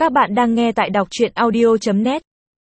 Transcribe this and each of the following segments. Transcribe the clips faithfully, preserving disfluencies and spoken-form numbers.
Các bạn đang nghe tại đọc truyện audio chấm net.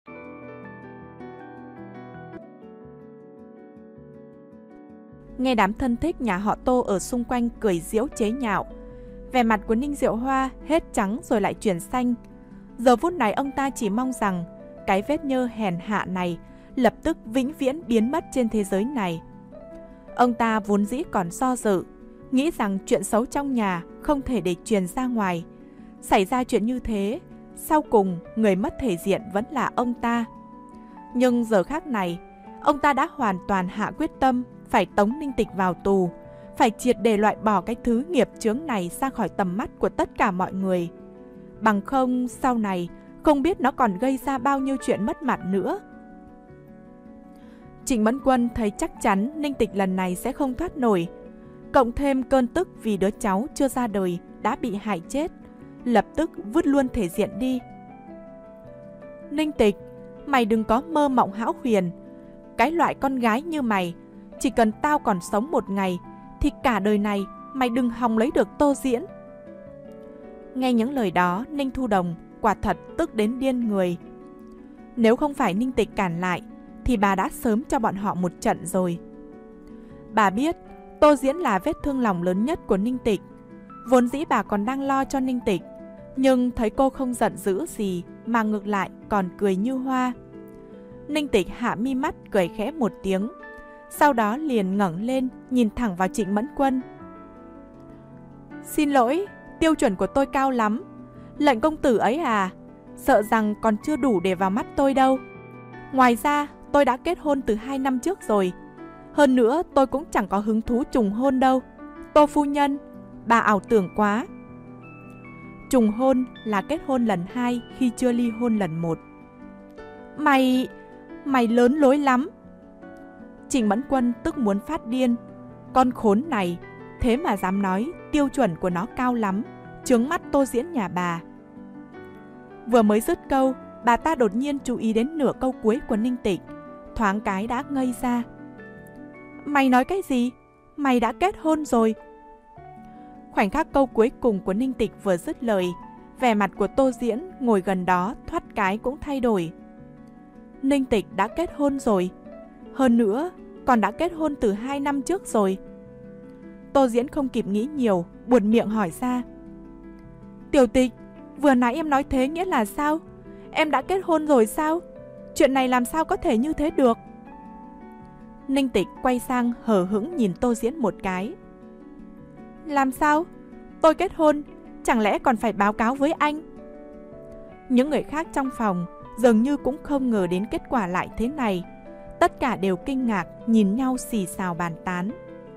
Nghe đám thân thích nhà họ Tô ở xung quanh cười giễu chế nhạo, vẻ mặt của Ninh Diệu Hoa hết trắng rồi lại chuyển xanh. Giờ phút này ông ta chỉ mong rằng cái vết nhơ hèn hạ này lập tức vĩnh viễn biến mất trên thế giới này. Ông ta vốn dĩ còn do dự, nghĩ rằng chuyện xấu trong nhà không thể để truyền ra ngoài. Xảy ra chuyện như thế, sau cùng người mất thể diện vẫn là ông ta. Nhưng giờ khác này, ông ta đã hoàn toàn hạ quyết tâm phải tống Ninh Tịch vào tù, phải triệt để loại bỏ cái thứ nghiệp chướng này ra khỏi tầm mắt của tất cả mọi người. Bằng không sau này không biết nó còn gây ra bao nhiêu chuyện mất mặt nữa. Trịnh Mẫn Quân thấy chắc chắn Ninh Tịch lần này sẽ không thoát nổi, cộng thêm cơn tức vì đứa cháu chưa ra đời đã bị hại chết, lập tức vứt luôn thể diện đi. Ninh Tịch, mày đừng có mơ mộng hão huyền. Cái loại con gái như mày, chỉ cần tao còn sống một ngày thì cả đời này mày đừng hòng lấy được Tô Diễn. Nghe những lời đó, Ninh Thu Đồng quả thật tức đến điên người. Nếu không phải Ninh Tịch cản lại thì bà đã sớm cho bọn họ một trận rồi. Bà biết Tô Diễn là vết thương lòng lớn nhất của Ninh Tịch. Vốn dĩ bà còn đang lo cho Ninh Tịch, nhưng thấy cô không giận dữ gì mà ngược lại còn cười như hoa. Ninh Tịch hạ mi mắt cười khẽ một tiếng, sau đó liền ngẩng lên nhìn thẳng vào Trịnh Mẫn Quân. Xin lỗi, tiêu chuẩn của tôi cao lắm. Lệnh công tử ấy à, sợ rằng còn chưa đủ để vào mắt tôi đâu. Ngoài ra tôi đã kết hôn từ hai năm trước rồi. Hơn nữa tôi cũng chẳng có hứng thú trùng hôn đâu. Tô phu nhân, bà ảo tưởng quá. Trùng hôn là kết hôn lần hai khi chưa ly hôn lần một. Mày... mày lớn lối lắm. Trịnh Mẫn Quân tức muốn phát điên. Con khốn này, thế mà dám nói tiêu chuẩn của nó cao lắm, chướng mắt Tô Diễn nhà bà. Vừa mới dứt câu, bà ta đột nhiên chú ý đến nửa câu cuối của Ninh Tịch, thoáng cái đã ngây ra. Mày nói cái gì? Mày đã kết hôn rồi. Khoảnh khắc câu cuối cùng của Ninh Tịch vừa dứt lời, vẻ mặt của Tô Diễn ngồi gần đó thoát cái cũng thay đổi. Ninh Tịch đã kết hôn rồi. Hơn nữa, còn đã kết hôn từ hai năm trước rồi. Tô Diễn không kịp nghĩ nhiều, buột miệng hỏi ra. Tiểu Tịch, vừa nãy em nói thế nghĩa là sao? Em đã kết hôn rồi sao? Chuyện này làm sao có thể như thế được? Ninh Tịch quay sang hờ hững nhìn Tô Diễn một cái. Làm sao? Tôi kết hôn, chẳng lẽ còn phải báo cáo với anh? Những người khác trong phòng dường như cũng không ngờ đến kết quả lại thế này. Tất cả đều kinh ngạc nhìn nhau xì xào bàn tán.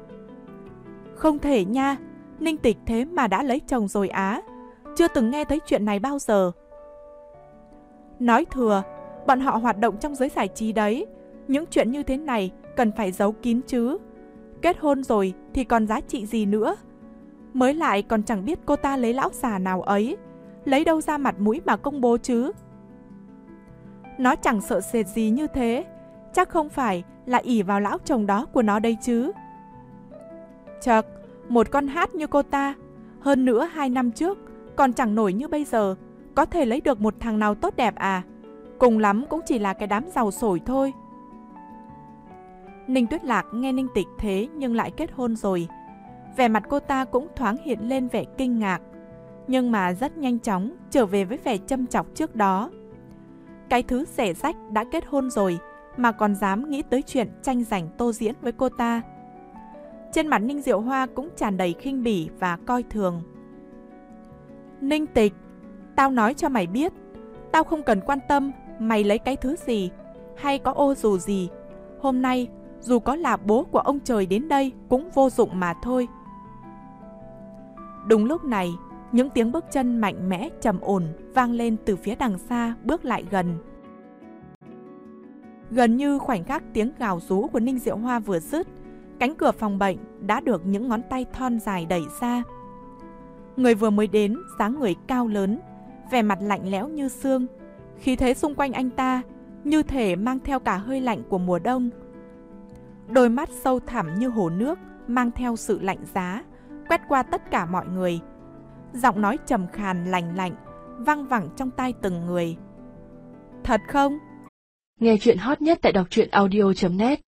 Không thể nha, Ninh Tịch thế mà đã lấy chồng rồi á. Chưa từng nghe thấy chuyện này bao giờ. Nói thừa, bọn họ hoạt động trong giới giải trí đấy. Những chuyện như thế này cần phải giấu kín chứ. Kết hôn rồi thì còn giá trị gì nữa. Mới lại còn chẳng biết cô ta lấy lão già nào ấy, lấy đâu ra mặt mũi mà công bố chứ. Nó chẳng sợ sệt gì như thế, chắc không phải là ỷ vào lão chồng đó của nó đây chứ. Chật, một con hát như cô ta, hơn nữa hai năm trước còn chẳng nổi như bây giờ, có thể lấy được một thằng nào tốt đẹp à? Cùng lắm cũng chỉ là cái đám giàu sổi thôi. Ninh Tuyết Lạc nghe Ninh Tịch thế nhưng lại kết hôn rồi, vẻ mặt cô ta cũng thoáng hiện lên vẻ kinh ngạc, nhưng mà rất nhanh chóng trở về với vẻ châm chọc trước đó. Cái thứ rẻ rách đã kết hôn rồi mà còn dám nghĩ tới chuyện tranh giành Tô Diễn với cô ta. Trên mặt Ninh Diệu Hoa cũng tràn đầy khinh bỉ và coi thường. Ninh Tịch, tao nói cho mày biết, tao không cần quan tâm mày lấy cái thứ gì hay có ô dù gì. Hôm nay dù có là bố của ông trời đến đây cũng vô dụng mà thôi. Đúng lúc này, những tiếng bước chân mạnh mẽ trầm ổn vang lên từ phía đằng xa bước lại gần. Gần như khoảnh khắc tiếng gào rú của Ninh Diệu Hoa vừa dứt, cánh cửa phòng bệnh đã được những ngón tay thon dài đẩy ra. Người vừa mới đến dáng người cao lớn, vẻ mặt lạnh lẽo như xương, khí thế xung quanh anh ta như thể mang theo cả hơi lạnh của mùa đông. Đôi mắt sâu thẳm như hồ nước mang theo sự lạnh giá, quét qua tất cả mọi người. Giọng nói trầm khàn lành lạnh, văng vẳng trong tai từng người. Thật không? Nghe chuyện hot nhất tại đọc truyện audio chấm net.